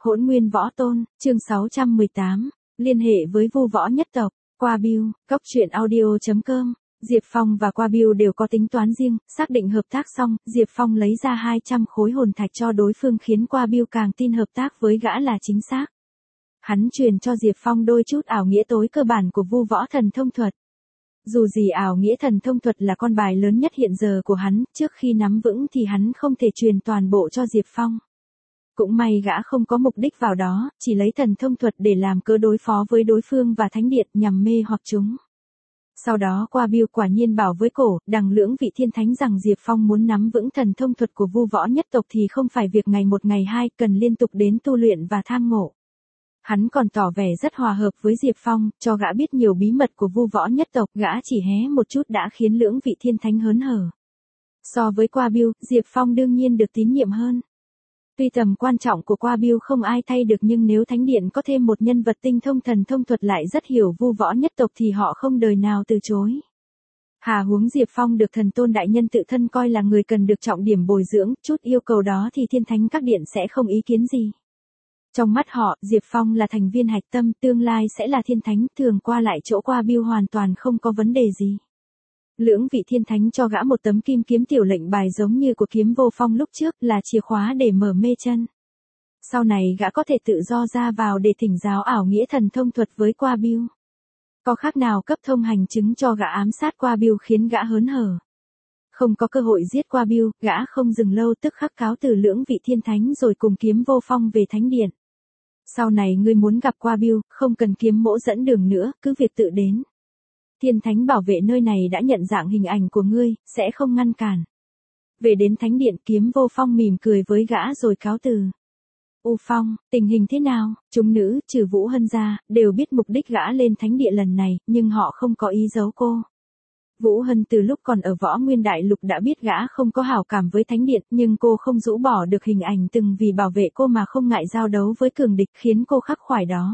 Hỗn Nguyên Võ Tôn, chương 618, liên hệ với Vu Võ nhất tộc, qua Bill, Cốc Truyện Audio.com. Diệp Phong và Qua Bill đều có tính toán riêng, xác định hợp tác xong, Diệp Phong lấy ra 200 khối hồn thạch cho đối phương khiến Qua Bill càng tin hợp tác với gã là chính xác. Hắn truyền cho Diệp Phong đôi chút ảo nghĩa tối cơ bản của Vu Võ thần thông thuật. Dù gì ảo nghĩa thần thông thuật là con bài lớn nhất hiện giờ của hắn, trước khi nắm vững thì hắn không thể truyền toàn bộ cho Diệp Phong. Cũng may gã không có mục đích vào đó, chỉ lấy thần thông thuật để làm cớ đối phó với đối phương và thánh điện nhằm mê hoặc chúng. Sau đó Qua Bill quả nhiên bảo với cổ, đằng lưỡng vị thiên thánh rằng Diệp Phong muốn nắm vững thần thông thuật của Vu Võ nhất tộc thì không phải việc ngày một ngày hai, cần liên tục đến tu luyện và tham ngộ. Hắn còn tỏ vẻ rất hòa hợp với Diệp Phong, cho gã biết nhiều bí mật của Vu Võ nhất tộc, gã chỉ hé một chút đã khiến lưỡng vị thiên thánh hớn hở. So với Qua Bill, Diệp Phong đương nhiên được tín nhiệm hơn. Tuy tầm quan trọng của Qua Bill không ai thay được nhưng nếu thánh điện có thêm một nhân vật tinh thông thần thông thuật lại rất hiểu Vu Võ nhất tộc thì họ không đời nào từ chối. Hà huống Diệp Phong được thần tôn đại nhân tự thân coi là người cần được trọng điểm bồi dưỡng, chút yêu cầu đó thì thiên thánh các điện sẽ không ý kiến gì. Trong mắt họ, Diệp Phong là thành viên hạch tâm, tương lai sẽ là thiên thánh, thường qua lại chỗ Qua Bill hoàn toàn không có vấn đề gì. Lưỡng vị thiên thánh cho gã một tấm kim kiếm tiểu lệnh bài giống như của kiếm vô phong lúc trước, là chìa khóa để mở mê chân. Sau này gã có thể tự do ra vào để thỉnh giáo ảo nghĩa thần thông thuật với Qua Bill. Có khác nào cấp thông hành chứng cho gã ám sát Qua Bill khiến gã hớn hở. Không có cơ hội giết Qua Bill, gã không dừng lâu tức khắc cáo từ lưỡng vị thiên thánh rồi cùng kiếm vô phong về thánh điện. Sau này ngươi muốn gặp Qua Bill, không cần kiếm mỗ dẫn đường nữa, cứ việc tự đến. Thiên thánh bảo vệ nơi này đã nhận dạng hình ảnh của ngươi, sẽ không ngăn cản. Về đến thánh điện, kiếm vô phong mỉm cười với gã rồi cáo từ. U Phong, tình hình thế nào? Chúng nữ, trừ Vũ Hân ra, đều biết mục đích gã lên thánh địa lần này, nhưng họ không có ý giấu cô. Vũ Hân từ lúc còn ở Võ Nguyên Đại Lục đã biết gã không có hảo cảm với thánh điện, nhưng cô không rũ bỏ được hình ảnh từng vì bảo vệ cô mà không ngại giao đấu với cường địch, khiến cô khắc khoải đó.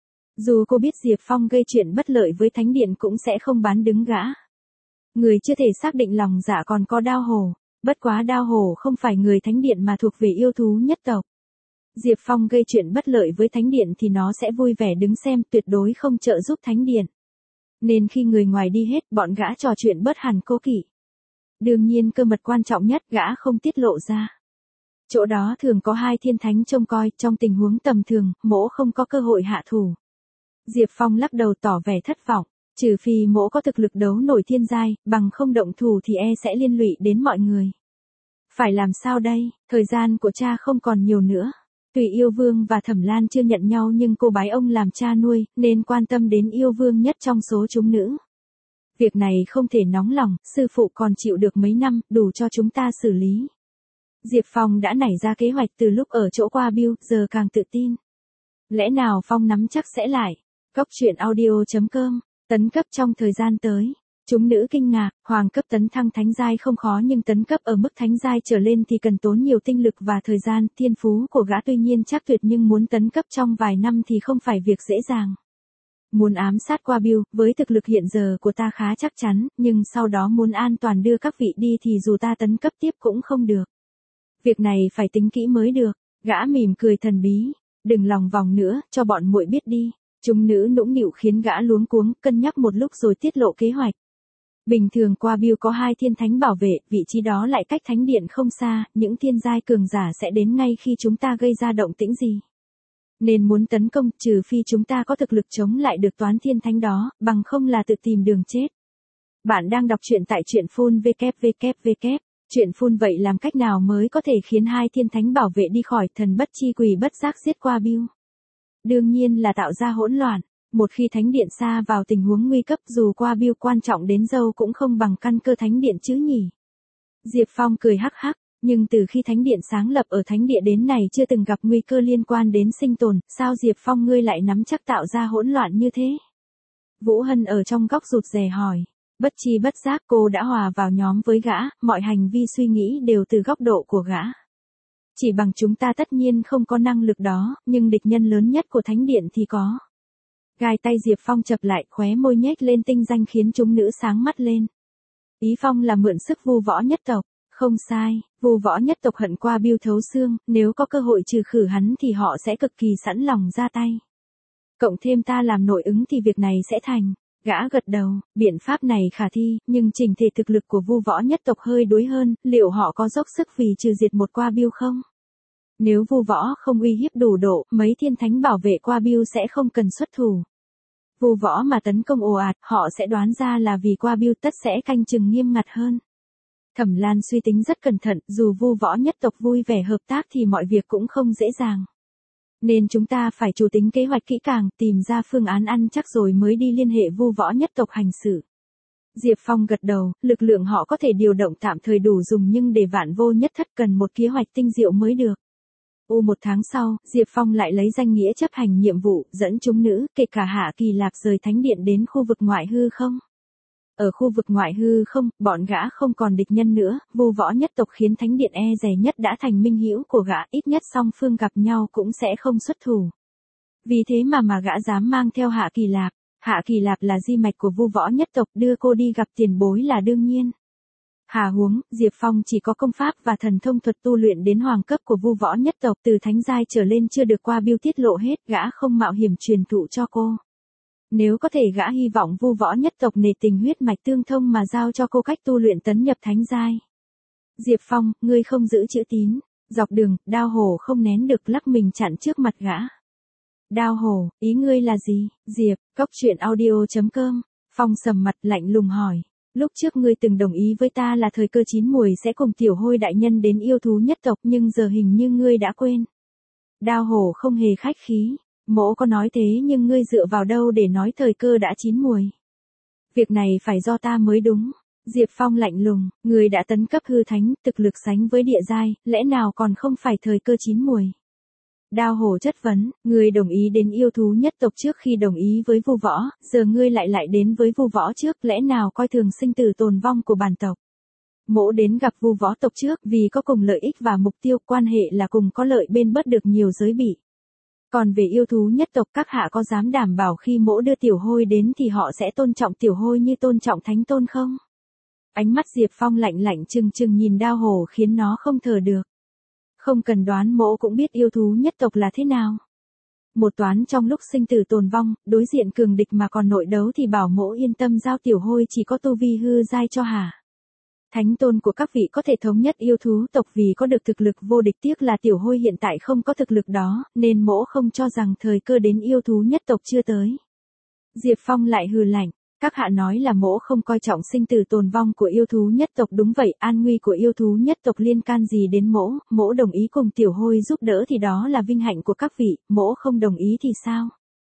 Dù cô biết Diệp Phong gây chuyện bất lợi với thánh điện cũng sẽ không bán đứng gã. Người chưa thể xác định lòng dạ còn có Đao Hổ, bất quá Đao Hổ không phải người thánh điện mà thuộc về yêu thú nhất tộc. Diệp Phong gây chuyện bất lợi với thánh điện thì nó sẽ vui vẻ đứng xem, tuyệt đối không trợ giúp thánh điện. Nên khi người ngoài đi hết, bọn gã trò chuyện bớt hẳn cố kỵ. Đương nhiên cơ mật quan trọng nhất gã không tiết lộ ra. Chỗ đó thường có hai thiên thánh trông coi, trong tình huống tầm thường, mỗ không có cơ hội hạ thủ. Diệp Phong lắc đầu tỏ vẻ thất vọng, trừ phi mỗ có thực lực đấu nổi thiên giai, bằng không động thủ thì sẽ liên lụy đến mọi người. Phải làm sao đây, thời gian của cha không còn nhiều nữa. Tuy Yêu Vương và Thẩm Lan chưa nhận nhau nhưng cô bái ông làm cha nuôi, nên quan tâm đến Yêu Vương nhất trong số chúng nữ. Việc này không thể nóng lòng, sư phụ còn chịu được mấy năm, đủ cho chúng ta xử lý. Diệp Phong đã nảy ra kế hoạch từ lúc ở chỗ Qua Bill, giờ càng tự tin. Lẽ nào Phong nắm chắc sẽ lại? Cốc Truyện Audio.com, tấn cấp trong thời gian tới. Chúng nữ kinh ngạc, hoàng cấp tấn thăng thánh giai không khó nhưng tấn cấp ở mức thánh giai trở lên thì cần tốn nhiều tinh lực và thời gian, thiên phú của gã tuy nhiên chắc tuyệt nhưng muốn tấn cấp trong vài năm thì không phải việc dễ dàng. Muốn ám sát Qua Bill, với thực lực hiện giờ của ta khá chắc chắn, nhưng sau đó muốn an toàn đưa các vị đi thì dù ta tấn cấp tiếp cũng không được. Việc này phải tính kỹ mới được, gã mỉm cười thần bí, đừng lòng vòng nữa, cho bọn muội biết đi. Chúng nữ nũng nịu khiến gã luống cuống, cân nhắc một lúc rồi tiết lộ kế hoạch. Bình thường Qua Bill có hai thiên thánh bảo vệ, vị trí đó lại cách thánh điện không xa, những thiên giai cường giả sẽ đến ngay khi chúng ta gây ra động tĩnh gì. Nên muốn tấn công, trừ phi chúng ta có thực lực chống lại được toán thiên thánh đó, bằng không là tự tìm đường chết. Bạn đang đọc truyện tại truyện phun www. Truyện phun vậy làm cách nào mới có thể khiến hai thiên thánh bảo vệ đi khỏi, thần bất chi quỷ bất giác giết Qua Bill? Đương nhiên là tạo ra hỗn loạn. Một khi thánh điện xa vào tình huống nguy cấp dù Qua Bill quan trọng đến dâu cũng không bằng căn cơ thánh điện chứ nhỉ. Diệp Phong cười hắc hắc, nhưng từ khi thánh điện sáng lập ở thánh địa đến này chưa từng gặp nguy cơ liên quan đến sinh tồn, sao Diệp Phong ngươi lại nắm chắc tạo ra hỗn loạn như thế? Vũ Hân ở trong góc rụt rè hỏi, bất chi bất giác cô đã hòa vào nhóm với gã, mọi hành vi suy nghĩ đều từ góc độ của gã. Chỉ bằng chúng ta tất nhiên không có năng lực đó, nhưng địch nhân lớn nhất của thánh điện thì có. Gai tay Diệp Phong chập lại, khóe môi nhếch lên tinh danh khiến chúng nữ sáng mắt lên. Ý Phong là mượn sức Vu Võ nhất tộc, Không sai, Vu Võ nhất tộc hận Qua Biêu thấu xương, nếu có cơ hội trừ khử hắn thì họ sẽ cực kỳ sẵn lòng ra tay. Cộng thêm ta làm nội ứng thì việc này sẽ thành. Gã gật đầu, biện pháp này khả thi, nhưng trình thể thực lực của Vu Võ nhất tộc hơi đuối hơn, liệu họ có dốc sức vì trừ diệt một Qua Biêu không? Nếu Vu Võ không uy hiếp đủ độ, mấy thiên thánh bảo vệ Qua Biêu sẽ không cần xuất thủ. Vu Võ mà tấn công ồ ạt, họ sẽ đoán ra là vì Qua Biêu tất sẽ canh chừng nghiêm ngặt hơn. Thẩm Lan suy tính rất cẩn thận, dù Vu Võ nhất tộc vui vẻ hợp tác thì mọi việc cũng không dễ dàng. Nên chúng ta phải chủ tính kế hoạch kỹ càng, tìm ra phương án ăn chắc rồi mới đi liên hệ Vu Võ nhất tộc hành sự. Diệp Phong gật đầu, lực lượng họ có thể điều động tạm thời đủ dùng nhưng để vạn vô nhất thất cần một kế hoạch tinh diệu mới được. Một tháng sau, Diệp Phong lại lấy danh nghĩa chấp hành nhiệm vụ, dẫn chúng nữ, kể cả Hạ Kỳ Lạp rời thánh điện đến khu vực ngoại hư không. Ở khu vực ngoại hư không, bọn gã không còn địch nhân nữa, Vu Võ nhất tộc khiến thánh điện e dè nhất đã thành minh hữu của gã, ít nhất song phương gặp nhau cũng sẽ không xuất thủ. Vì thế mà gã dám mang theo Hạ Kỳ Lạp. Hạ Kỳ Lạp là di mạch của Vu Võ nhất tộc, đưa cô đi gặp tiền bối là đương nhiên. Hà huống, Diệp Phong chỉ có công pháp và thần thông thuật tu luyện đến hoàng cấp của Vu Võ nhất tộc, từ thánh giai trở lên chưa được Qua Biêu tiết lộ hết, gã không mạo hiểm truyền thụ cho cô. Nếu có thể gã hy vọng Vu Võ nhất tộc nề tình huyết mạch tương thông mà giao cho cô cách tu luyện tấn nhập thánh giai. Diệp Phong, ngươi không giữ chữ tín. Dọc đường, Đao Hổ không nén được lắc mình chặn trước mặt gã. Đao Hổ, ý ngươi là gì? Diệp, coctruyện.audio.com. Phong sầm mặt lạnh lùng hỏi. Lúc trước ngươi từng đồng ý với ta là thời cơ chín muồi sẽ cùng Tiểu Hôi đại nhân đến yêu thú nhất tộc, nhưng giờ hình như ngươi đã quên. Đao Hổ không hề khách khí. Mỗ có nói thế nhưng ngươi dựa vào đâu để nói thời cơ đã chín muồi? Việc này phải do ta mới đúng. Diệp Phong lạnh lùng, ngươi đã tấn cấp hư thánh, thực lực sánh với địa giai, lẽ nào còn không phải thời cơ chín muồi? Đao Hổ chất vấn, ngươi đồng ý đến yêu thú nhất tộc trước khi đồng ý với Vu Võ, giờ ngươi lại đến với Vu Võ trước, lẽ nào coi thường sinh tử tồn vong của bản tộc? Mỗ đến gặp Vu Võ tộc trước vì có cùng lợi ích và mục tiêu, quan hệ là cùng có lợi bên bớt được nhiều giới bị. Còn về yêu thú nhất tộc, các hạ có dám đảm bảo khi mỗ đưa Tiểu Hôi đến thì họ sẽ tôn trọng Tiểu Hôi như tôn trọng thánh tôn không? Ánh mắt Diệp Phong lạnh trừng nhìn Đao Hổ khiến nó không thở được. Không cần đoán mỗ cũng biết yêu thú nhất tộc là thế nào. Một toán trong lúc sinh tử tồn vong, đối diện cường địch mà còn nội đấu thì bảo mỗ yên tâm giao Tiểu Hôi chỉ có tu vi hư giai cho hả? Thánh tôn của các vị có thể thống nhất yêu thú tộc vì có được thực lực vô địch, tiếc là Tiểu Hôi hiện tại không có thực lực đó, nên mỗ không cho rằng thời cơ đến yêu thú nhất tộc chưa tới. Diệp Phong lại hừ lạnh, các hạ nói là mỗ không coi trọng sinh tử tồn vong của yêu thú nhất tộc, đúng vậy, an nguy của yêu thú nhất tộc liên can gì đến mỗ đồng ý cùng Tiểu Hôi giúp đỡ thì đó là vinh hạnh của các vị, mỗ không đồng ý thì sao?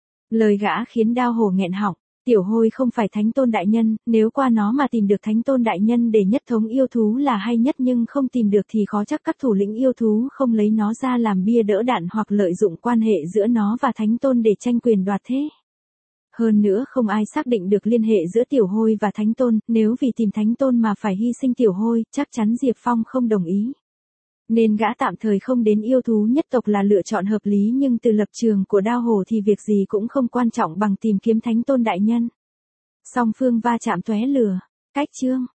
Lời gã khiến Đao Hổ nghẹn họng. Tiểu Hôi không phải thánh tôn đại nhân, nếu qua nó mà tìm được thánh tôn đại nhân để nhất thống yêu thú là hay nhất, nhưng không tìm được thì khó chắc các thủ lĩnh yêu thú không lấy nó ra làm bia đỡ đạn hoặc lợi dụng quan hệ giữa nó và thánh tôn để tranh quyền đoạt thế. Hơn nữa không ai xác định được liên hệ giữa Tiểu Hôi và thánh tôn, nếu vì tìm thánh tôn mà phải hy sinh Tiểu Hôi, chắc chắn Diệp Phong không đồng ý. Nên gã tạm thời không đến yêu thú nhất tộc là lựa chọn hợp lý, nhưng từ lập trường của Đao Hổ thì việc gì cũng không quan trọng bằng tìm kiếm thánh tôn đại nhân. Song phương va chạm tóe lửa. Cách chương.